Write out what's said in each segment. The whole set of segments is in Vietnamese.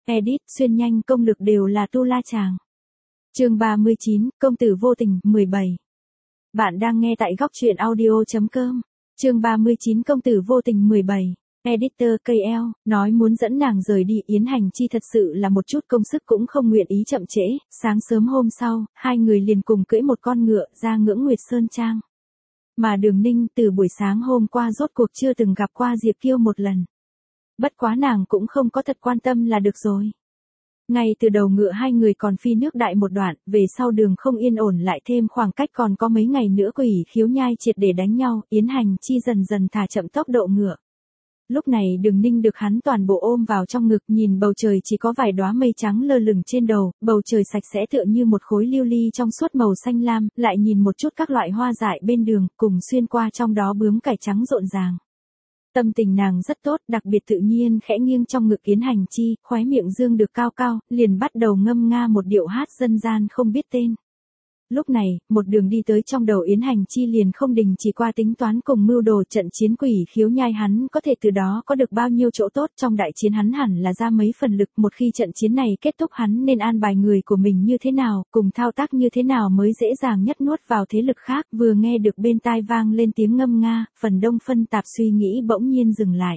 Edit, xuyên nhanh công lực đều là tu la chàng. Chương 39, công tử vô tình, 17. Bạn đang nghe tại góc truyện audio.com. Chương 39, công tử vô tình, 17. Editor KL, nói muốn dẫn nàng rời đi Yến Hành Chi thật sự là một chút công sức cũng không nguyện ý chậm trễ. Sáng sớm hôm sau, hai người liền cùng cưỡi một con ngựa ra Ngưỡng Nguyệt Sơn Trang. Mà Đường Ninh từ buổi sáng hôm qua rốt cuộc chưa từng gặp qua Diệp Kiêu một lần. Bất quá nàng cũng không có thật quan tâm là được rồi. Ngay từ đầu ngựa hai người còn phi nước đại một đoạn, về sau đường không yên ổn lại thêm khoảng cách còn có mấy ngày nữa Quỷ Khiếu Nhai triệt để đánh nhau, Yến Hành Chi dần dần thả chậm tốc độ ngựa. Lúc này Đường Ninh được hắn toàn bộ ôm vào trong ngực, nhìn bầu trời chỉ có vài đóa mây trắng lơ lửng trên đầu, bầu trời sạch sẽ tựa như một khối lưu ly trong suốt màu xanh lam, lại nhìn một chút các loại hoa dại bên đường, cùng xuyên qua trong đó bướm cải trắng rộn ràng. Tâm tình nàng rất tốt, đặc biệt tự nhiên khẽ nghiêng trong ngực Yến Hành Chi, khóe miệng dương được cao cao, liền bắt đầu ngâm nga một điệu hát dân gian không biết tên. Lúc này, một đường đi tới trong đầu Yến Hành Chi liền không đình chỉ qua tính toán cùng mưu đồ trận chiến Quỷ Khiếu Nhai hắn có thể từ đó có được bao nhiêu chỗ tốt trong đại chiến hắn hẳn là ra mấy phần lực, một khi trận chiến này kết thúc hắn nên an bài người của mình như thế nào, cùng thao tác như thế nào mới dễ dàng nhất nuốt vào thế lực khác. Vừa nghe được bên tai vang lên tiếng ngâm nga, phần đông phân tạp suy nghĩ bỗng nhiên dừng lại.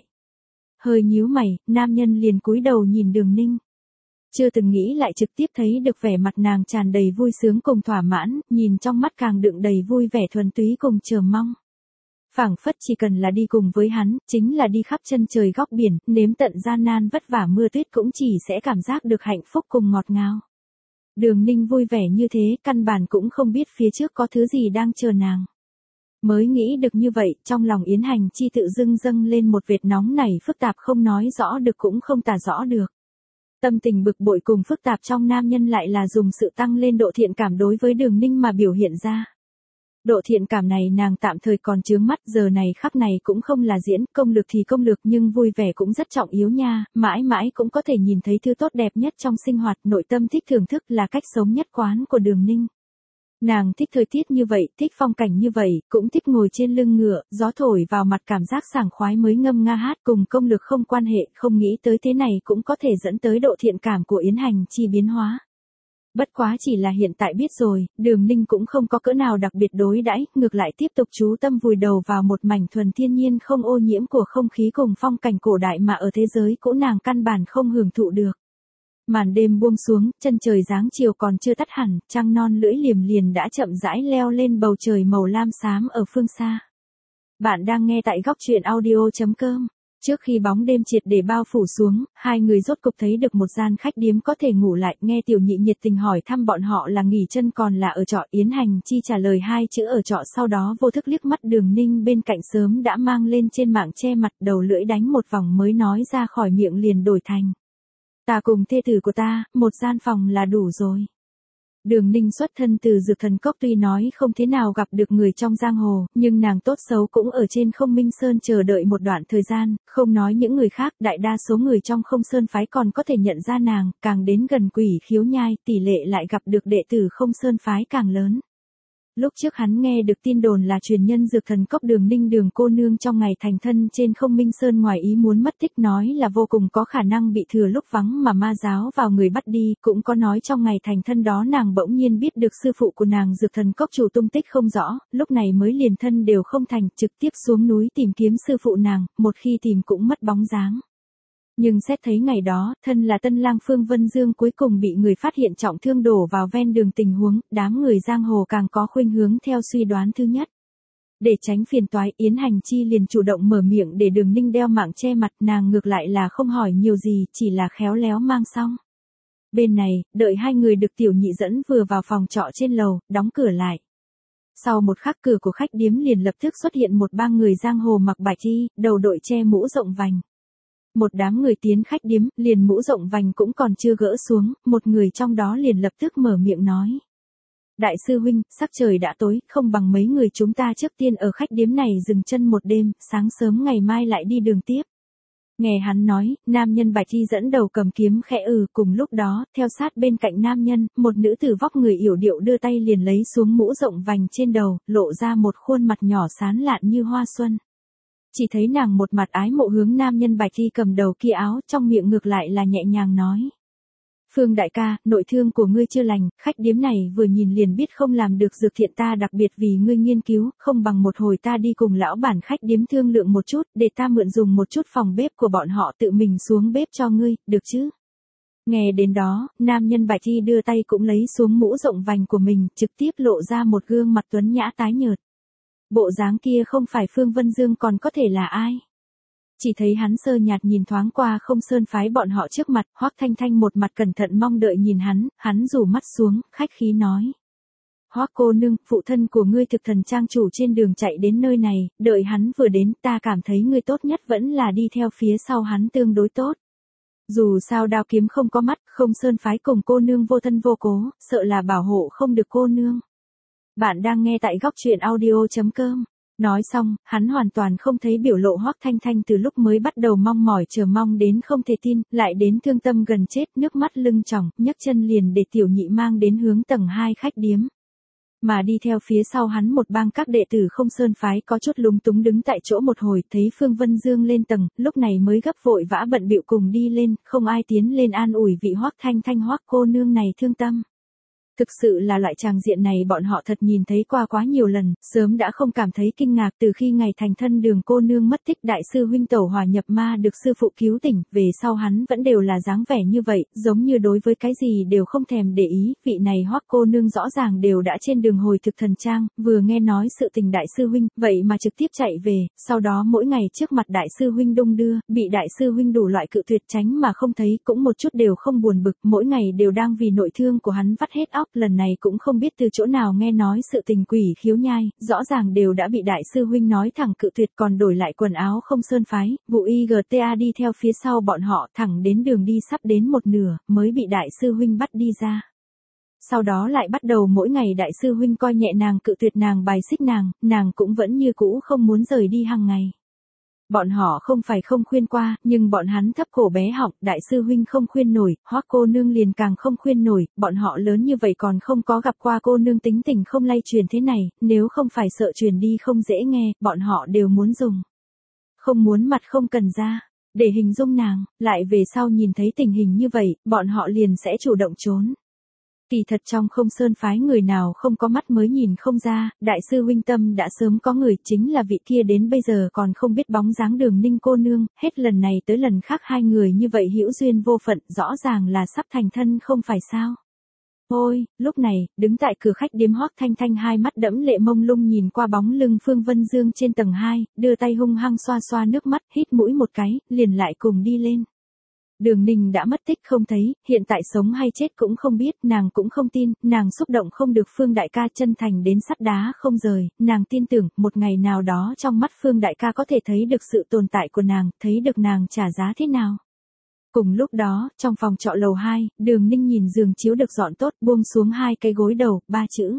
Hơi nhíu mày, nam nhân liền cúi đầu nhìn Đường Ninh. Chưa từng nghĩ lại trực tiếp thấy được vẻ mặt nàng tràn đầy vui sướng cùng thỏa mãn, nhìn trong mắt càng đựng đầy vui vẻ thuần túy cùng chờ mong. Phảng phất chỉ cần là đi cùng với hắn, chính là đi khắp chân trời góc biển, nếm tận gian nan vất vả mưa tuyết cũng chỉ sẽ cảm giác được hạnh phúc cùng ngọt ngào. Đường Ninh vui vẻ như thế, căn bản cũng không biết phía trước có thứ gì đang chờ nàng. Mới nghĩ được như vậy, trong lòng Yến Hành Chi tự dưng dâng lên một vệt nóng này phức tạp không nói rõ được cũng không tả rõ được. Tâm tình bực bội cùng phức tạp trong nam nhân lại là dùng sự tăng lên độ thiện cảm đối với Đường Ninh mà biểu hiện ra. Độ thiện cảm này nàng tạm thời còn chướng mắt, giờ này khắc này cũng không là diễn, công lực thì công lực nhưng vui vẻ cũng rất trọng yếu nha, mãi mãi cũng có thể nhìn thấy thứ tốt đẹp nhất trong sinh hoạt, nội tâm thích thưởng thức là cách sống nhất quán của Đường Ninh. Nàng thích thời tiết như vậy, thích phong cảnh như vậy, cũng thích ngồi trên lưng ngựa, gió thổi vào mặt cảm giác sảng khoái mới ngâm nga hát, cùng công lực không quan hệ, không nghĩ tới thế này cũng có thể dẫn tới độ thiện cảm của Yến Hành Chi biến hóa. Bất quá chỉ là hiện tại biết rồi, Đường Ninh cũng không có cỡ nào đặc biệt đối đãi, ngược lại tiếp tục chú tâm vùi đầu vào một mảnh thuần thiên nhiên không ô nhiễm của không khí cùng phong cảnh cổ đại mà ở thế giới cũ nàng căn bản không hưởng thụ được. Màn đêm buông xuống, chân trời dáng chiều còn chưa tắt hẳn, trăng non lưỡi liềm liền đã chậm rãi leo lên bầu trời màu lam xám ở phương xa. Bạn đang nghe tại góc truyện audio.com. Trước khi bóng đêm triệt để bao phủ xuống, hai người rốt cục thấy được một gian khách điếm có thể ngủ lại, nghe Tiểu Nhị nhiệt tình hỏi thăm bọn họ là nghỉ chân còn là ở trọ. Yến Hành Chi trả lời hai chữ ở trọ, sau đó vô thức liếc mắt Đường Ninh bên cạnh sớm đã mang lên trên mạng che mặt, đầu lưỡi đánh một vòng mới nói ra khỏi miệng liền đổi thành. Ta cùng thê tử của ta, một gian phòng là đủ rồi. Đường Ninh xuất thân từ Dược Thần Cốc, tuy nói không thế nào gặp được người trong giang hồ, nhưng nàng tốt xấu cũng ở trên Không Minh Sơn chờ đợi một đoạn thời gian, không nói những người khác, đại đa số người trong Không Sơn phái còn có thể nhận ra nàng, càng đến gần Quỷ Khiếu Nhai, tỷ lệ lại gặp được đệ tử Không Sơn phái càng lớn. Lúc trước hắn nghe được tin đồn là truyền nhân Dược Thần Cốc Đường Ninh Đường cô nương trong ngày thành thân trên Không Minh Sơn ngoài ý muốn mất tích, nói là vô cùng có khả năng bị thừa lúc vắng mà ma giáo vào người bắt đi, cũng có nói trong ngày thành thân đó nàng bỗng nhiên biết được sư phụ của nàng Dược Thần Cốc chủ tung tích không rõ, lúc này mới liền thân đều không thành, trực tiếp xuống núi tìm kiếm sư phụ nàng, một khi tìm cũng mất bóng dáng. Nhưng xét thấy ngày đó, thân là tân lang Phương Vân Dương cuối cùng bị người phát hiện trọng thương đổ vào ven đường, tình huống, đám người giang hồ càng có khuynh hướng theo suy đoán thứ nhất. Để tránh phiền toái, Yến Hành Chi liền chủ động mở miệng để Đường Ninh đeo mạng che mặt, nàng ngược lại là không hỏi nhiều gì, chỉ là khéo léo mang xong. Bên này, đợi hai người được Tiểu Nhị dẫn vừa vào phòng trọ trên lầu, đóng cửa lại. Sau một khắc cửa của khách điếm liền lập tức xuất hiện một bang người giang hồ mặc bạch y, đầu đội che mũ rộng vành. Một đám người tiến khách điếm, liền mũ rộng vành cũng còn chưa gỡ xuống, một người trong đó liền lập tức mở miệng nói. Đại sư huynh, sắc trời đã tối, không bằng mấy người chúng ta trước tiên ở khách điếm này dừng chân một đêm, sáng sớm ngày mai lại đi đường tiếp. Nghe hắn nói, nam nhân bạch y dẫn đầu cầm kiếm khẽ cùng lúc đó, theo sát bên cạnh nam nhân, một nữ tử vóc người yểu điệu đưa tay liền lấy xuống mũ rộng vành trên đầu, lộ ra một khuôn mặt nhỏ sán lạn như hoa xuân. Chỉ thấy nàng một mặt ái mộ hướng nam nhân bạch y cầm đầu kia áo, trong miệng ngược lại là nhẹ nhàng nói. Phương đại ca, nội thương của ngươi chưa lành, khách điếm này vừa nhìn liền biết không làm được dược thiện, ta đặc biệt vì ngươi nghiên cứu, không bằng một hồi ta đi cùng lão bản khách điếm thương lượng một chút, để ta mượn dùng một chút phòng bếp của bọn họ tự mình xuống bếp cho ngươi, được chứ? Nghe đến đó, nam nhân Bạch Y đưa tay cũng lấy xuống mũ rộng vành của mình, trực tiếp lộ ra một gương mặt tuấn nhã tái nhợt. Bộ dáng kia không phải Phương Vân Dương còn có thể là ai? Chỉ thấy hắn sơ nhạt nhìn thoáng qua Không Sơn phái bọn họ trước mặt, Hoắc Thanh Thanh một mặt cẩn thận mong đợi nhìn hắn rủ mắt xuống, khách khí nói. Hoắc cô nương, phụ thân của ngươi thực thần trang chủ trên đường chạy đến nơi này, đợi hắn vừa đến, ta cảm thấy ngươi tốt nhất vẫn là đi theo phía sau hắn tương đối tốt. Dù sao đao kiếm không có mắt, Không Sơn phái cùng cô nương vô thân vô cố, sợ là bảo hộ không được cô nương. Bạn đang nghe tại góc truyện audio.com. Nói xong, hắn hoàn toàn không thấy biểu lộ Hoắc Thanh Thanh từ lúc mới bắt đầu mong mỏi chờ mong đến không thể tin, lại đến thương tâm gần chết, nước mắt lưng tròng, nhấc chân liền để tiểu nhị mang đến hướng tầng 2 khách điếm. Mà đi theo phía sau hắn một bang các đệ tử Không Sơn phái có chút lúng túng đứng tại chỗ một hồi, thấy Phương Vân Dương lên tầng, lúc này mới gấp vội vã bận bịu cùng đi lên, không ai tiến lên an ủi vị Hoắc Thanh Thanh Hoắc cô nương này thương tâm. Thực sự là loại tràng diện này bọn họ thật nhìn thấy qua quá nhiều lần, sớm đã không cảm thấy kinh ngạc từ khi ngày thành thân Đường cô nương mất tích, đại sư huynh tẩu hỏa nhập ma được sư phụ cứu tỉnh, về sau hắn vẫn đều là dáng vẻ như vậy, giống như đối với cái gì đều không thèm để ý, vị này Hoắc cô nương rõ ràng đều đã trên đường hồi thực thần trang, vừa nghe nói sự tình đại sư huynh, vậy mà trực tiếp chạy về, sau đó mỗi ngày trước mặt đại sư huynh đung đưa, bị đại sư huynh đủ loại cự tuyệt tránh mà không thấy, cũng một chút đều không buồn bực, mỗi ngày đều đang vì nội thương của hắn vắt hết óc, lần này cũng không biết từ chỗ nào nghe nói sự tình quỷ khiếu nhai, rõ ràng đều đã bị đại sư huynh nói thẳng cự tuyệt, còn đổi lại quần áo Không Sơn phái, vụ IGTA đi theo phía sau bọn họ thẳng đến đường đi sắp đến một nửa, mới bị đại sư huynh bắt đi ra. Sau đó lại bắt đầu mỗi ngày đại sư huynh coi nhẹ nàng, cự tuyệt nàng, bài xích nàng cũng vẫn như cũ không muốn rời đi hàng ngày. Bọn họ không phải không khuyên qua, nhưng bọn hắn thấp cổ bé họng, đại sư huynh không khuyên nổi, Hoắc cô nương liền càng không khuyên nổi, bọn họ lớn như vậy còn không có gặp qua cô nương tính tình không lay truyền thế này, nếu không phải sợ truyền đi không dễ nghe, bọn họ đều muốn dùng. Không muốn mặt không cần da, để hình dung nàng, lại về sau nhìn thấy tình hình như vậy, bọn họ liền sẽ chủ động trốn. Kỳ thật trong Không Sơn phái người nào không có mắt mới nhìn không ra, đại sư huynh tâm đã sớm có người, chính là vị kia đến bây giờ còn không biết bóng dáng Đường Ninh cô nương, hết lần này tới lần khác hai người như vậy hữu duyên vô phận, rõ ràng là sắp thành thân không phải sao. Ôi, lúc này, đứng tại cửa khách điếm Hoắc Thanh Thanh hai mắt đẫm lệ mông lung nhìn qua bóng lưng Phương Vân Dương trên tầng 2, đưa tay hung hăng xoa xoa nước mắt, hít mũi một cái, liền lại cùng đi lên. Đường Ninh đã mất tích không thấy, hiện tại sống hay chết cũng không biết, nàng cũng không tin, nàng xúc động không được Phương đại ca chân thành đến sắt đá không rời, nàng tin tưởng, một ngày nào đó trong mắt Phương đại ca có thể thấy được sự tồn tại của nàng, thấy được nàng trả giá thế nào. Cùng lúc đó, trong phòng trọ lầu 2, Đường Ninh nhìn giường chiếu được dọn tốt, buông xuống hai cái gối đầu, ba chữ.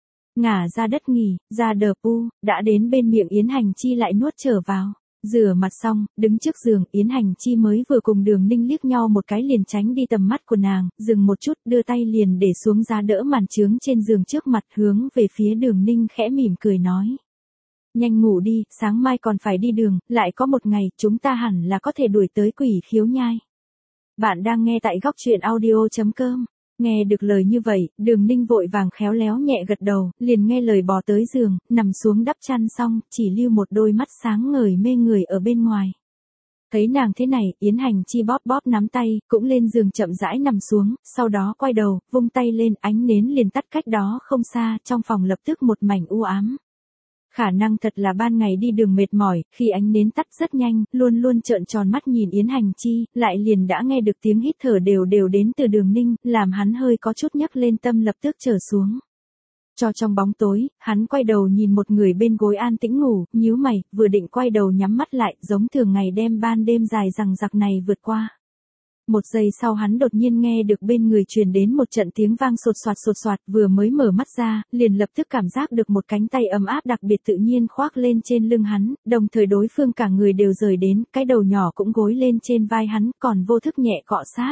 Ngả ra đất nghỉ, ra đờ pu, đã đến bên miệng Yến Hành Chi lại nuốt trở vào. Rửa mặt xong, đứng trước giường, Yến Hành Chi mới vừa cùng Đường Ninh liếc nhau một cái liền tránh đi tầm mắt của nàng, dừng một chút, đưa tay liền để xuống giá đỡ màn trướng trên giường trước mặt, hướng về phía Đường Ninh khẽ mỉm cười nói. Nhanh ngủ đi, sáng mai còn phải đi đường, lại có một ngày, chúng ta hẳn là có thể đuổi tới Quỷ Khiếu Nhai. Bạn đang nghe tại góc truyện audio.com. Nghe được lời như vậy, Đường Ninh vội vàng khéo léo nhẹ gật đầu, liền nghe lời bò tới giường, nằm xuống đắp chăn xong, chỉ lưu một đôi mắt sáng ngời mê người ở bên ngoài. Thấy nàng thế này, Yến Hành Chi bóp bóp nắm tay, cũng lên giường chậm rãi nằm xuống, sau đó quay đầu, vung tay lên, ánh nến liền tắt cách đó không xa, trong phòng lập tức một mảnh u ám. Khả năng thật là ban ngày đi đường mệt mỏi, khi ánh nến tắt rất nhanh, luôn luôn trợn tròn mắt nhìn Yến Hành Chi, lại liền đã nghe được tiếng hít thở đều đều đến từ Đường Ninh, làm hắn hơi có chút nhấc lên tâm lập tức trở xuống. Cho trong bóng tối, hắn quay đầu nhìn một người bên gối an tĩnh ngủ, nhíu mày, vừa định quay đầu nhắm mắt lại, giống thường ngày đem ban đêm dài rằng giặc này vượt qua. Một giây sau hắn đột nhiên nghe được bên người truyền đến một trận tiếng vang sột soạt, vừa mới mở mắt ra, liền lập tức cảm giác được một cánh tay ấm áp đặc biệt tự nhiên khoác lên trên lưng hắn, đồng thời đối phương cả người đều rời đến, cái đầu nhỏ cũng gối lên trên vai hắn, còn vô thức nhẹ cọ sát.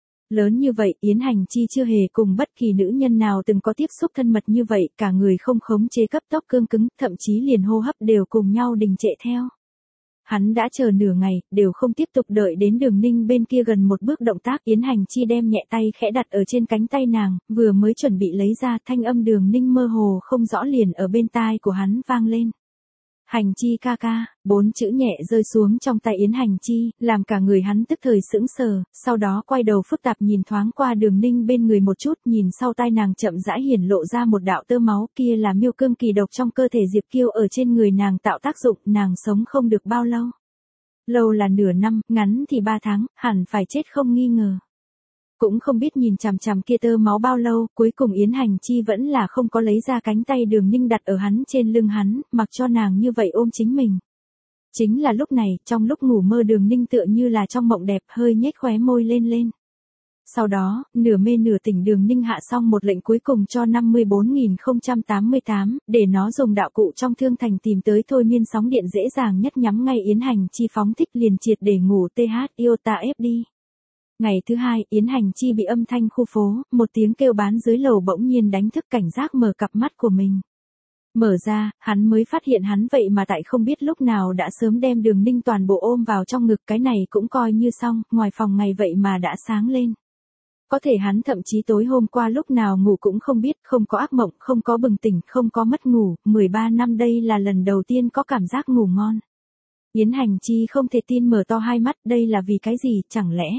Lớn như vậy, Yến Hành Chi chưa hề cùng bất kỳ nữ nhân nào từng có tiếp xúc thân mật như vậy, cả người không khống chế cấp tốc cương cứng, thậm chí liền hô hấp đều cùng nhau đình trệ theo. Hắn đã chờ nửa ngày, đều không tiếp tục đợi đến Đường Ninh bên kia gần một bước động tác. Yến Hành Chi đem nhẹ tay khẽ đặt ở trên cánh tay nàng, vừa mới chuẩn bị lấy ra, thanh âm Đường Ninh mơ hồ không rõ liền ở bên tai của hắn vang lên. Hành Chi ca ca, 4 chữ nhẹ rơi xuống trong tay Yến Hành Chi, làm cả người hắn tức thời sững sờ, sau đó quay đầu phức tạp nhìn thoáng qua Đường Ninh bên người một chút, nhìn sau tai nàng chậm rãi hiển lộ ra một đạo tơ máu, kia là miêu cương kỳ độc trong cơ thể Diệp Kiêu ở trên người nàng tạo tác dụng, nàng sống không được bao lâu. Lâu là nửa năm, ngắn thì 3 tháng, hẳn phải chết không nghi ngờ. Cũng không biết nhìn chằm chằm kia tơ máu bao lâu, cuối cùng Yến Hành Chi vẫn là không có lấy ra cánh tay Đường Ninh đặt ở hắn trên lưng hắn, mặc cho nàng như vậy ôm chính mình. Chính là lúc này, trong lúc ngủ mơ Đường Ninh tựa như là trong mộng đẹp hơi nhếch khóe môi lên. Sau đó, nửa mê nửa tỉnh Đường Ninh hạ xong một lệnh cuối cùng cho 54.088, để nó dùng đạo cụ trong thương thành tìm tới thôi miên sóng điện dễ dàng nhất nhắm ngay Yến Hành Chi phóng thích liền triệt để ngủ TH Iota F đi. Ngày thứ hai, Yến Hành Chi bị âm thanh khu phố, một tiếng kêu bán dưới lầu bỗng nhiên đánh thức cảnh giác mở cặp mắt của mình. Mở ra, hắn mới phát hiện hắn vậy mà tại không biết lúc nào đã sớm đem Đường Ninh toàn bộ ôm vào trong ngực, cái này cũng coi như xong, ngoài phòng ngày vậy mà đã sáng lên. Có thể hắn thậm chí tối hôm qua lúc nào ngủ cũng không biết, không có ác mộng, không có bừng tỉnh, không có mất ngủ, 13 năm đây là lần đầu tiên có cảm giác ngủ ngon. Yến Hành Chi không thể tin mở to hai mắt, đây là vì cái gì, chẳng lẽ...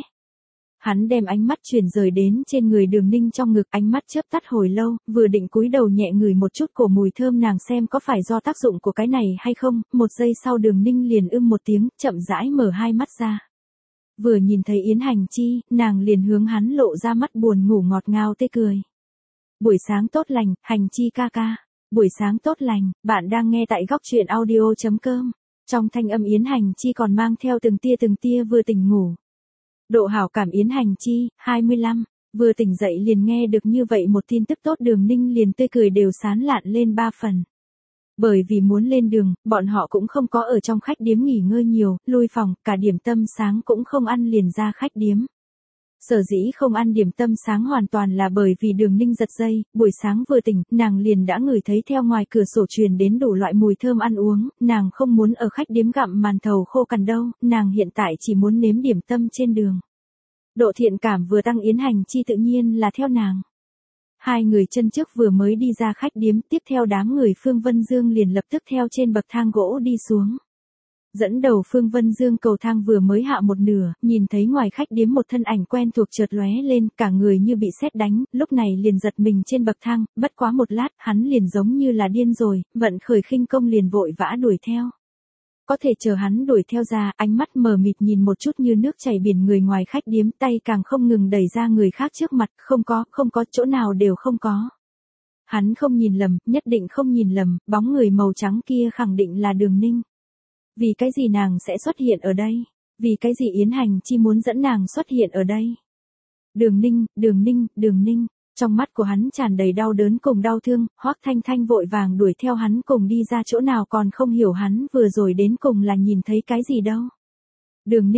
Hắn đem ánh mắt chuyển rời đến trên người Đường Ninh trong ngực, ánh mắt chớp tắt hồi lâu, vừa định cúi đầu nhẹ ngửi một chút cổ mùi thơm nàng xem có phải do tác dụng của cái này hay không, một giây sau Đường Ninh liền một tiếng, chậm rãi mở hai mắt ra. Vừa nhìn thấy Yến Hành Chi, nàng liền hướng hắn lộ ra mắt buồn ngủ ngọt ngào tê cười. Buổi sáng tốt lành, Hành Chi ca ca. Buổi sáng tốt lành, bạn đang nghe tại góc truyện audio.com. Trong thanh âm Yến Hành Chi còn mang theo từng tia vừa tỉnh ngủ. Độ hảo cảm Yến Hành Chi, 25, vừa tỉnh dậy liền nghe được như vậy một tin tức tốt Đường Ninh liền tươi cười đều sán lạn lên 3 phần. Bởi vì muốn lên đường, bọn họ cũng không có ở trong khách điếm nghỉ ngơi nhiều, lui phòng, cả điểm tâm sáng cũng không ăn liền ra khách điếm. Sở dĩ không ăn điểm tâm sáng hoàn toàn là bởi vì Đường Ninh giật dây, buổi sáng vừa tỉnh, nàng liền đã ngửi thấy theo ngoài cửa sổ truyền đến đủ loại mùi thơm ăn uống, nàng không muốn ở khách điếm gặm màn thầu khô cằn đâu, nàng hiện tại chỉ muốn nếm điểm tâm trên đường. Độ thiện cảm vừa tăng Yến Hành Chi tự nhiên là theo nàng. Hai người chân trước vừa mới đi ra khách điếm, tiếp theo đám người Phương Vân Dương liền lập tức theo trên bậc thang gỗ đi xuống. Dẫn đầu Phương Vân Dương cầu thang vừa mới hạ một nửa, nhìn thấy ngoài khách điếm một thân ảnh quen thuộc chợt lóe lên, cả người như bị sét đánh, lúc này liền giật mình trên bậc thang, bất quá một lát, hắn liền giống như là điên rồi, vận khởi khinh công liền vội vã đuổi theo. Có thể chờ hắn đuổi theo ra, ánh mắt mờ mịt nhìn một chút như nước chảy biển người ngoài khách điếm, tay càng không ngừng đẩy ra người khác trước mặt, không có, chỗ nào đều không có. Hắn không nhìn lầm, nhất định không nhìn lầm, bóng người màu trắng kia khẳng định là Đường Ninh. Vì cái gì nàng sẽ xuất hiện ở đây? Vì cái gì Yến Hành Chi muốn dẫn nàng xuất hiện ở đây? Đường Ninh, trong mắt của hắn tràn đầy đau đớn cùng đau thương, Hoắc Thanh Thanh vội vàng đuổi theo hắn cùng đi ra chỗ nào còn không hiểu hắn vừa rồi đến cùng là nhìn thấy cái gì đâu. Đường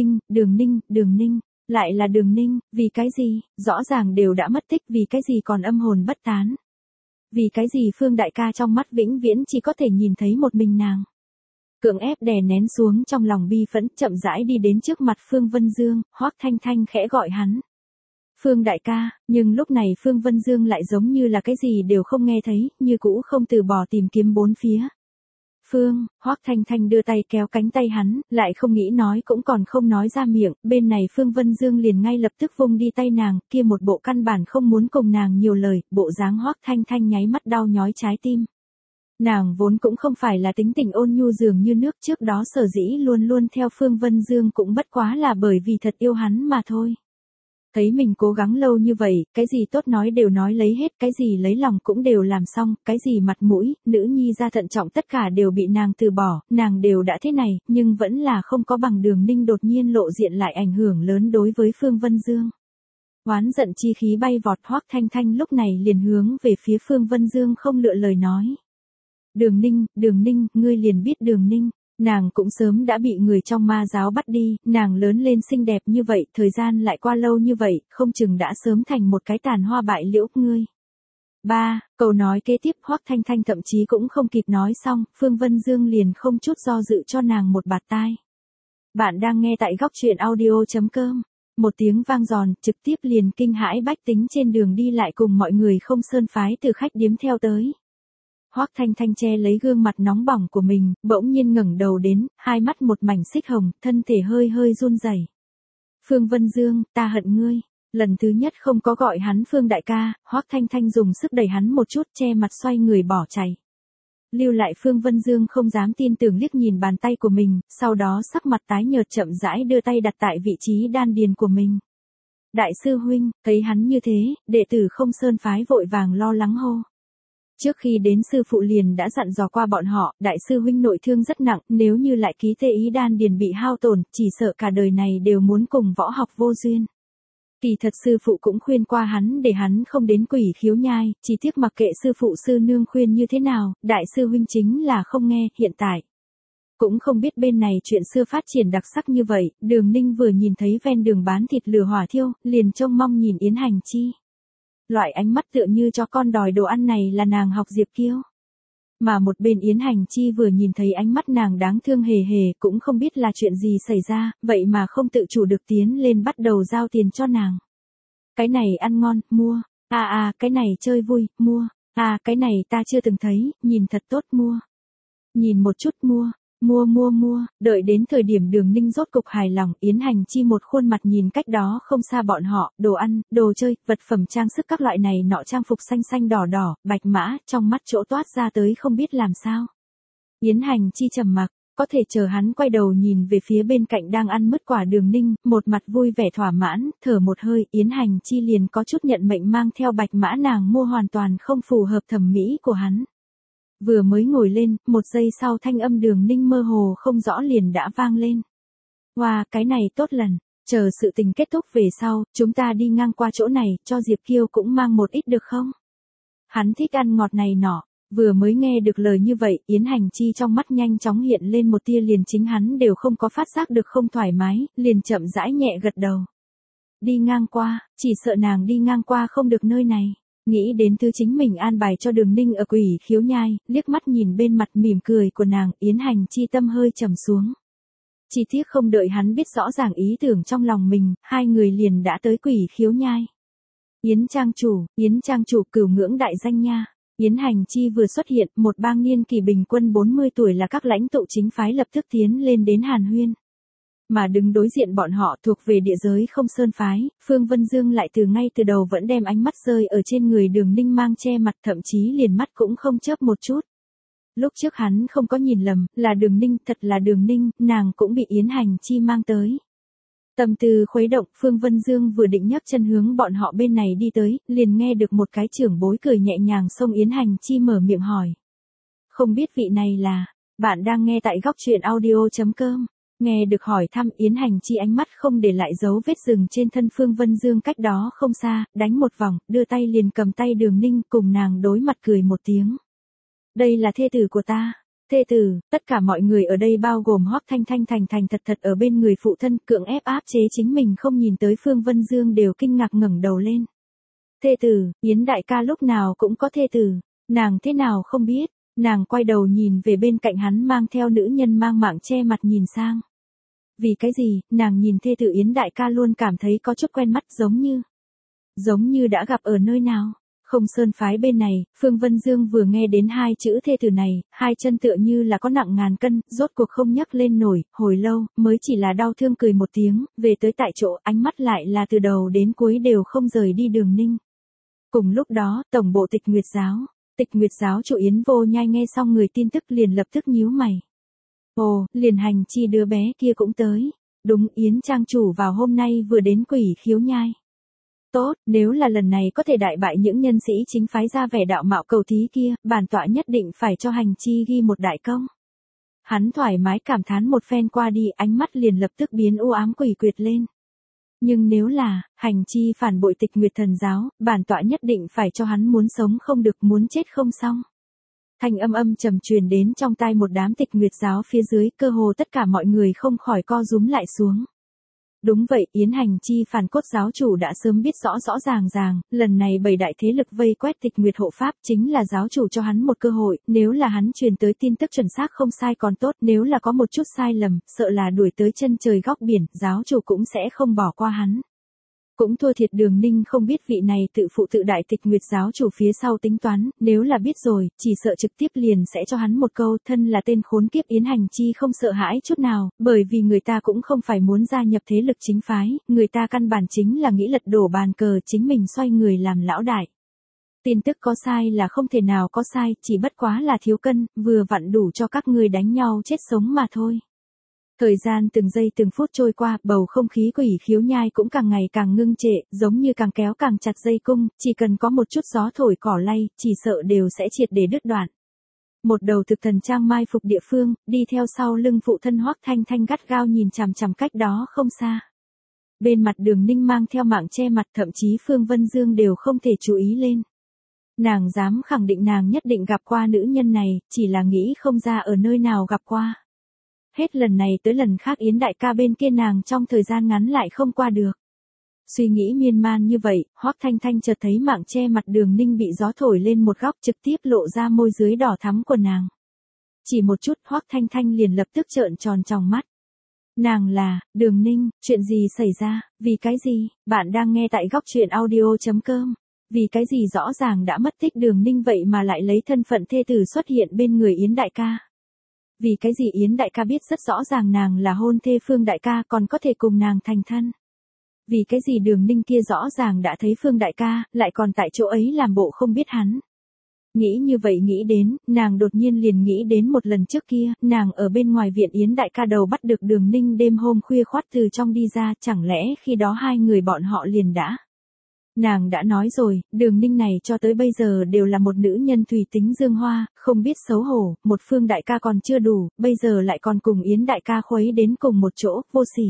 Ninh, lại là Đường Ninh, vì cái gì, rõ ràng đều đã mất tích, vì cái gì còn âm hồn bất tán. Vì cái gì Phương đại ca trong mắt vĩnh viễn chỉ có thể nhìn thấy một mình nàng. Cưỡng ép đè nén xuống trong lòng bi phẫn, chậm rãi đi đến trước mặt Phương Vân Dương, Hoắc Thanh Thanh khẽ gọi hắn. Phương đại ca, nhưng lúc này Phương Vân Dương lại giống như là cái gì đều không nghe thấy, như cũ không từ bỏ tìm kiếm bốn phía. Phương, Hoắc Thanh Thanh đưa tay kéo cánh tay hắn, lại không nghĩ nói cũng còn không nói ra miệng, bên này Phương Vân Dương liền ngay lập tức vung đi tay nàng, kia một bộ căn bản không muốn cùng nàng nhiều lời, bộ dáng Hoắc Thanh Thanh nháy mắt đau nhói trái tim. Nàng vốn cũng không phải là tính tình ôn nhu dường như nước, trước đó sở dĩ luôn luôn theo Phương Vân Dương cũng bất quá là bởi vì thật yêu hắn mà thôi. Thấy mình cố gắng lâu như vậy, cái gì tốt nói đều nói lấy hết, cái gì lấy lòng cũng đều làm xong, cái gì mặt mũi, nữ nhi ra thận trọng tất cả đều bị nàng từ bỏ, nàng đều đã thế này, nhưng vẫn là không có bằng Đường Ninh đột nhiên lộ diện lại ảnh hưởng lớn đối với Phương Vân Dương. Oán giận chi khí bay vọt, Hoắc Thanh Thanh lúc này liền hướng về phía Phương Vân Dương không lựa lời nói. Đường Ninh, ngươi liền biết Đường Ninh. Nàng cũng sớm đã bị người trong ma giáo bắt đi, nàng lớn lên xinh đẹp như vậy, thời gian lại qua lâu như vậy, không chừng đã sớm thành một cái tàn hoa bại liễu, ngươi. Câu nói kế tiếp Hoắc Thanh Thanh thậm chí cũng không kịp nói xong, Phương Vân Dương liền không chút do dự cho nàng một bạt tai. Bạn đang nghe tại góc chuyện audio.com. Một tiếng vang giòn, trực tiếp liền kinh hãi bách tính trên đường đi lại cùng mọi người không sơn phái từ khách điếm theo tới. Hoắc Thanh Thanh che lấy gương mặt nóng bỏng của mình, bỗng nhiên ngẩng đầu đến, hai mắt một mảnh xích hồng, thân thể hơi hơi run rẩy. Phương Vân Dương, ta hận ngươi. Lần thứ nhất không có gọi hắn Phương đại ca, Hoắc Thanh Thanh dùng sức đẩy hắn một chút, che mặt xoay người bỏ chạy. Lưu lại Phương Vân Dương không dám tin tưởng liếc nhìn bàn tay của mình, sau đó sắc mặt tái nhợt chậm rãi đưa tay đặt tại vị trí đan điền của mình. Đại sư huynh, thấy hắn như thế, đệ tử không sơn phái vội vàng lo lắng hô. Trước khi đến sư phụ liền đã dặn dò qua bọn họ, đại sư huynh nội thương rất nặng, nếu như lại ký tê ý đan điền bị hao tổn, chỉ sợ cả đời này đều muốn cùng võ học vô duyên. Kỳ thật sư phụ cũng khuyên qua hắn để hắn không đến Quỷ Khiếu Nhai, chỉ tiếc mặc kệ sư phụ sư nương khuyên như thế nào, đại sư huynh chính là không nghe, hiện tại. Cũng không biết bên này chuyện xưa phát triển đặc sắc như vậy, Đường Ninh vừa nhìn thấy ven đường bán thịt lửa hỏa thiêu, liền trông mong nhìn Yến Hành Chi. Loại ánh mắt tựa như cho con đòi đồ ăn này là nàng học Diệp Kiêu. Mà một bên Yến Hành Chi vừa nhìn thấy ánh mắt nàng đáng thương hề hề cũng không biết là chuyện gì xảy ra, vậy mà không tự chủ được tiến lên bắt đầu giao tiền cho nàng. Cái này ăn ngon, mua. Cái này chơi vui, mua. Cái này ta chưa từng thấy, nhìn thật tốt, mua. Nhìn một chút, mua. Mua. Đợi đến thời điểm Đường Ninh rốt cục hài lòng, Yến Hành Chi một khuôn mặt nhìn cách đó không xa bọn họ, đồ ăn, đồ chơi, vật phẩm trang sức các loại này nọ trang phục xanh xanh đỏ đỏ, bạch mã, trong mắt chỗ toát ra tới không biết làm sao. Yến Hành Chi trầm mặc, có thể chờ hắn quay đầu nhìn về phía bên cạnh đang ăn mứt quả Đường Ninh, một mặt vui vẻ thỏa mãn, thở một hơi, Yến Hành Chi liền có chút nhận mệnh mang theo bạch mã nàng mua hoàn toàn không phù hợp thẩm mỹ của hắn. Vừa mới ngồi lên, một giây sau thanh âm Đường Ninh mơ hồ không rõ liền đã vang lên. Wow, cái này tốt lần, chờ sự tình kết thúc về sau, chúng ta đi ngang qua chỗ này, cho Diệp Kiêu cũng mang một ít được không? Hắn thích ăn ngọt này nọ, vừa mới nghe được lời như vậy, Yến Hành Chi trong mắt nhanh chóng hiện lên một tia liền chính hắn đều không có phát giác được không thoải mái, liền chậm rãi nhẹ gật đầu. Đi ngang qua, chỉ sợ nàng đi ngang qua không được nơi này. Nghĩ đến thứ chính mình an bài cho Đường Ninh ở Quỷ Khiếu Nhai, liếc mắt nhìn bên mặt mỉm cười của nàng, Yến Hành Chi tâm hơi trầm xuống. Chỉ tiếc không đợi hắn biết rõ ràng ý tưởng trong lòng mình, hai người liền đã tới Quỷ Khiếu Nhai. Yến Trang chủ cửu ngưỡng đại danh nha. Yến Hành Chi vừa xuất hiện, một bang niên kỳ bình quân 40 tuổi là các lãnh tụ chính phái lập tức tiến lên đến hàn huyên. Mà đứng đối diện bọn họ thuộc về địa giới không sơn phái, Phương Vân Dương lại ngay từ đầu vẫn đem ánh mắt rơi ở trên người Đường Ninh mang che mặt, thậm chí liền mắt cũng không chớp một chút. Lúc trước hắn không có nhìn lầm, là Đường Ninh, thật là Đường Ninh, nàng cũng bị Yến Hành Chi mang tới. Tâm tư khuấy động, Phương Vân Dương vừa định nhấc chân hướng bọn họ bên này đi tới, liền nghe được một cái trưởng bối cười nhẹ nhàng xông Yến Hành Chi mở miệng hỏi. Không biết vị này là, bạn đang nghe tại góc chuyện audio.com. Nghe được hỏi thăm, Yến Hành Chi ánh mắt không để lại dấu vết dừng trên thân Phương Vân Dương cách đó không xa, đánh một vòng, đưa tay liền cầm tay Đường Ninh cùng nàng đối mặt cười một tiếng. Đây là thê tử của ta. Thê tử, tất cả mọi người ở đây bao gồm Hoắc Thanh Thanh thành thật ở bên người phụ thân cưỡng ép áp chế chính mình không nhìn tới Phương Vân Dương đều kinh ngạc ngẩng đầu lên. Thê tử, Yến đại ca lúc nào cũng có thê tử, nàng thế nào không biết, nàng quay đầu nhìn về bên cạnh hắn mang theo nữ nhân mang mạng che mặt nhìn sang. Vì cái gì, nàng nhìn thê tử Yến đại ca luôn cảm thấy có chút quen mắt giống như đã gặp ở nơi nào. Không sơn phái bên này, Phương Vân Dương vừa nghe đến hai chữ thê tử này, hai chân tựa như là có nặng ngàn cân, rốt cuộc không nhấc lên nổi, hồi lâu, mới chỉ là đau thương cười một tiếng, về tới tại chỗ, ánh mắt lại là từ đầu đến cuối đều không rời đi Đường Ninh. Cùng lúc đó, tổng bộ Tịch Nguyệt giáo chủ Yến Vô Nhai nghe xong người tin tức liền lập tức nhíu mày. Ồ, liền Hành Chi đứa bé kia cũng tới. Đúng, Yến Trang chủ vào hôm nay vừa đến Quỷ Khiếu Nhai. Tốt, nếu là lần này có thể đại bại những nhân sĩ chính phái ra vẻ đạo mạo cầu thí kia, bản tọa nhất định phải cho Hành Chi ghi một đại công. Hắn thoải mái cảm thán một phen qua đi, ánh mắt liền lập tức biến u ám quỷ quyệt lên. Nhưng nếu là, Hành Chi phản bội Tịch Nguyệt thần giáo, bản tọa nhất định phải cho hắn muốn sống không được muốn chết không xong. Thanh âm trầm truyền đến trong tai một đám Tịch Nguyệt giáo phía dưới, cơ hồ tất cả mọi người không khỏi co rúm lại xuống. Đúng vậy, Yến Hành Chi phản cốt giáo chủ đã sớm biết rõ rõ ràng, lần này 7 đại thế lực vây quét Tịch Nguyệt hộ pháp chính là giáo chủ cho hắn một cơ hội, nếu là hắn truyền tới tin tức chuẩn xác không sai còn tốt, nếu là có một chút sai lầm, sợ là đuổi tới chân trời góc biển, giáo chủ cũng sẽ không bỏ qua hắn. Cũng thua thiệt Đường Ninh không biết vị này tự phụ tự đại Tịch Nguyệt giáo chủ phía sau tính toán, nếu là biết rồi, chỉ sợ trực tiếp liền sẽ cho hắn một câu, thân là tên khốn kiếp. Yến Hành Chi không sợ hãi chút nào, bởi vì người ta cũng không phải muốn gia nhập thế lực chính phái, người ta căn bản chính là nghĩ lật đổ bàn cờ chính mình xoay người làm lão đại. Tin tức có sai là không thể nào có sai, chỉ bất quá là thiếu cân, vừa vặn đủ cho các ngươi đánh nhau chết sống mà thôi. Thời gian từng giây từng phút trôi qua, bầu không khí Quỷ Khiếu Nhai cũng càng ngày càng ngưng trệ, giống như càng kéo càng chặt dây cung, chỉ cần có một chút gió thổi cỏ lay, chỉ sợ đều sẽ triệt để đứt đoạn. Một đầu thực thần trang mai phục địa phương, đi theo sau lưng phụ thân Hoắc Thanh Thanh gắt gao nhìn chằm chằm cách đó không xa. Bên mặt Đường Ninh mang theo mạng che mặt, thậm chí Phương Vân Dương đều không thể chú ý lên. Nàng dám khẳng định nàng nhất định gặp qua nữ nhân này, chỉ là nghĩ không ra ở nơi nào gặp qua. Hết lần này tới lần khác Yến đại ca bên kia nàng trong thời gian ngắn lại không qua được. Suy nghĩ miên man như vậy, Hoắc Thanh Thanh chợt thấy mạng che mặt Đường Ninh bị gió thổi lên một góc, trực tiếp lộ ra môi dưới đỏ thắm của nàng. Chỉ một chút Hoắc Thanh Thanh liền lập tức trợn tròn tròng mắt. Nàng là, Đường Ninh, chuyện gì xảy ra, vì cái gì, bạn đang nghe tại góc truyện audio.com. Vì cái gì rõ ràng đã mất tích Đường Ninh vậy mà lại lấy thân phận thê tử xuất hiện bên người Yến đại ca. Vì cái gì Yến đại ca biết rất rõ ràng nàng là hôn thê Phương đại ca còn có thể cùng nàng thành thân. Vì cái gì Đường Ninh kia rõ ràng đã thấy Phương đại ca, lại còn tại chỗ ấy làm bộ không biết hắn. Nghĩ như vậy nghĩ đến, nàng đột nhiên liền nghĩ đến một lần trước kia, nàng ở bên ngoài viện Yến đại ca đầu bắt được Đường Ninh đêm hôm khuya khoắt từ trong đi ra, chẳng lẽ khi đó hai người bọn họ liền đã. Nàng đã nói rồi, Đường Ninh này cho tới bây giờ đều là một nữ nhân thủy tính dương hoa, không biết xấu hổ, một Phương đại ca còn chưa đủ, bây giờ lại còn cùng Yến đại ca khuấy đến cùng một chỗ, vô sỉ.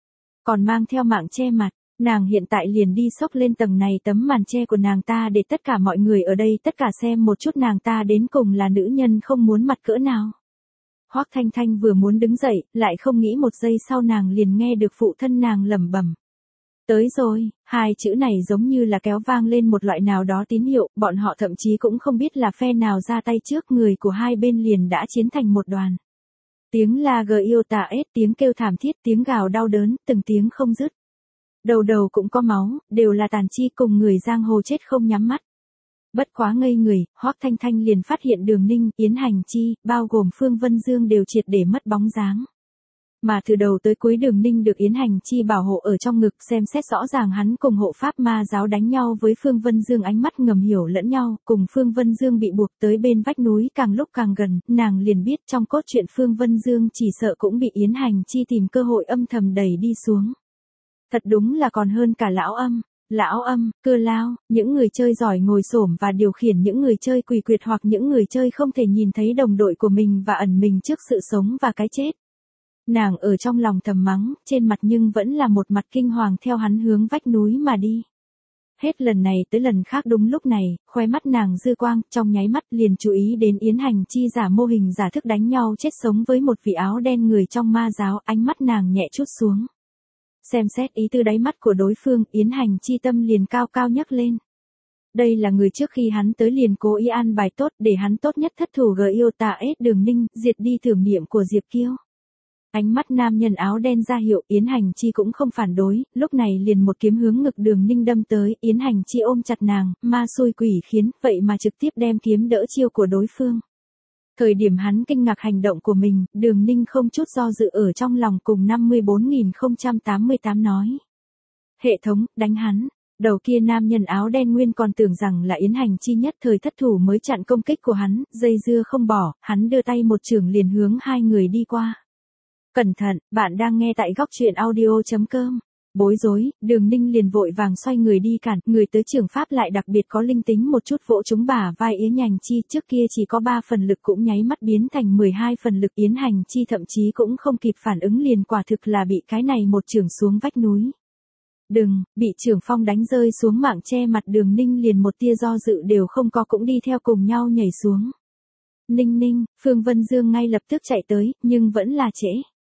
Còn mang theo mạng che mặt, nàng hiện tại liền đi xốc lên tầng này tấm màn che của nàng ta để tất cả mọi người ở đây tất cả xem một chút nàng ta đến cùng là nữ nhân không muốn mặt cỡ nào. Hoắc Thanh Thanh vừa muốn đứng dậy, lại không nghĩ một giây sau nàng liền nghe được phụ thân nàng lẩm bẩm. Tới rồi, hai chữ này giống như là kéo vang lên một loại nào đó tín hiệu, bọn họ thậm chí cũng không biết là phe nào ra tay trước, người của hai bên liền đã chiến thành một đoàn. Tiếng la gờ yêu tà ết, tiếng kêu thảm thiết, tiếng gào đau đớn, từng tiếng không dứt. Đầu đầu cũng có máu, đều là tàn chi cùng người giang hồ chết không nhắm mắt. Bất quá ngây người, Hoắc Thanh Thanh liền phát hiện Đường Ninh, Yến Hành Chi, bao gồm Phương Vân Dương đều triệt để mất bóng dáng. Mà từ đầu tới cuối Đường Ninh được Yến Hành Chi bảo hộ ở trong ngực, xem xét rõ ràng hắn cùng hộ pháp ma giáo đánh nhau với Phương Vân Dương, ánh mắt ngầm hiểu lẫn nhau, cùng Phương Vân Dương bị buộc tới bên vách núi càng lúc càng gần, nàng liền biết trong cốt truyện Phương Vân Dương chỉ sợ cũng bị Yến Hành Chi tìm cơ hội âm thầm đẩy đi xuống. Thật đúng là còn hơn cả lão âm, Cơ Lao, những người chơi giỏi ngồi xổm và điều khiển những người chơi quỷ quyệt hoặc những người chơi không thể nhìn thấy đồng đội của mình và ẩn mình trước sự sống và cái chết. Nàng ở trong lòng thầm mắng, trên mặt nhưng vẫn là một mặt kinh hoàng theo hắn hướng vách núi mà đi. Hết lần này tới lần khác đúng lúc này, khóe mắt nàng dư quang, trong nháy mắt liền chú ý đến Yến Hành Chi giả mô hình giả thức đánh nhau chết sống với một vị áo đen người trong ma giáo, ánh mắt nàng nhẹ chút xuống. Xem xét ý tư đáy mắt của đối phương, Yến Hành Chi tâm liền cao cao nhấc lên. Đây là người trước khi hắn tới liền cố ý an bài tốt để hắn tốt nhất thất thủ gờ yêu tà ết Đường Ninh, diệt đi tưởng niệm của Diệp Kiêu. Ánh mắt nam nhân áo đen ra hiệu, Yến Hành Chi cũng không phản đối, lúc này liền một kiếm hướng ngực Đường Ninh đâm tới, Yến Hành Chi ôm chặt nàng, ma xui quỷ khiến, vậy mà trực tiếp đem kiếm đỡ chiêu của đối phương. Thời điểm hắn kinh ngạc hành động của mình, Đường Ninh không chút do dự ở trong lòng cùng 54.088 nói. Hệ thống, đánh hắn. Đầu kia nam nhân áo đen nguyên còn tưởng rằng là Yến Hành Chi nhất thời thất thủ mới chặn công kích của hắn, dây dưa không bỏ, hắn đưa tay một chưởng liền hướng hai người đi qua. Cẩn thận, bạn đang nghe tại góc truyện audio.com. Bối rối, Đường Ninh liền vội vàng xoay người đi cản, người tới trường pháp lại đặc biệt có linh tính một chút vỗ trúng bả vai Yến Hành Chi, trước kia chỉ có 3 phần lực cũng nháy mắt biến thành 12 phần lực, Yến Hành Chi thậm chí cũng không kịp phản ứng liền quả thực là bị cái này một chưởng xuống vách núi. Đừng, bị chưởng phong đánh rơi xuống mạng che mặt Đường Ninh liền một tia do dự đều không có cũng đi theo cùng nhau nhảy xuống. Ninh Ninh, Phương Vân Dương ngay lập tức chạy tới, nhưng vẫn là trễ.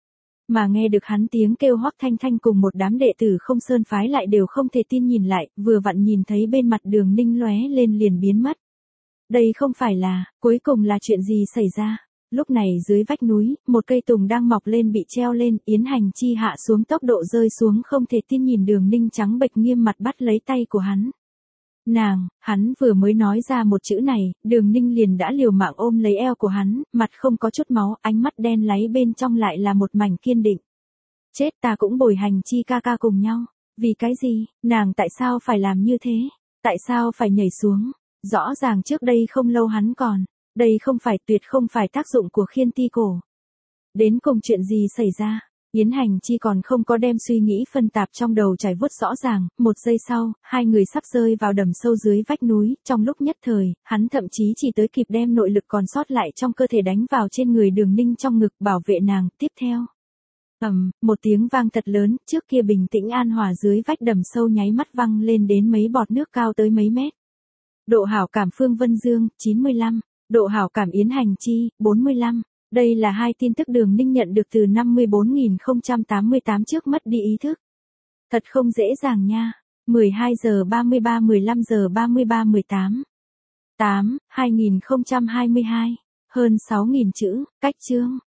Mà nghe được hắn tiếng kêu Hoắc Thanh Thanh cùng một đám đệ tử Không Sơn phái lại đều không thể tin nhìn lại, vừa vặn nhìn thấy bên mặt Đường Ninh lóe lên liền biến mất. Đây không phải là, cuối cùng là chuyện gì xảy ra? Lúc này dưới vách núi, một cây tùng đang mọc lên bị treo lên, Yến Hành Chi hạ xuống tốc độ rơi xuống không thể tin nhìn Đường Ninh trắng bệch nghiêm mặt bắt lấy tay của hắn. Hắn vừa mới nói ra một chữ này, Đường Ninh liền đã liều mạng ôm lấy eo của hắn, mặt không có chút máu, ánh mắt đen láy bên trong lại là một mảnh kiên định. Chết, ta cũng bồi Hành Chi ca ca cùng nhau. Vì cái gì, nàng tại sao phải làm như thế? Tại sao phải nhảy xuống? Rõ ràng trước đây không lâu hắn còn. Đây tuyệt không phải tác dụng của khiên ti cổ. Đến cùng chuyện gì xảy ra? Yến Hành Chi còn không có đem suy nghĩ phân tạp trong đầu trải vuốt rõ ràng, một giây sau, hai người sắp rơi vào đầm sâu dưới vách núi, trong lúc nhất thời, hắn thậm chí chỉ tới kịp đem nội lực còn sót lại trong cơ thể đánh vào trên người Đường Ninh trong ngực bảo vệ nàng, tiếp theo. Một tiếng vang thật lớn, trước kia bình tĩnh an hòa dưới vách đầm sâu nháy mắt văng lên đến mấy bọt nước cao tới mấy mét. Độ hảo cảm Phương Vân Dương, 95. Độ hảo cảm Yến Hành Chi, 45. Đây là hai tin tức Đường Ninh nhận được từ 54.088 trước mất đi ý thức. Thật không dễ dàng nha. 12 giờ 33 15 giờ 33 18. 8, 2022. Hơn 6.000 chữ, cách chương.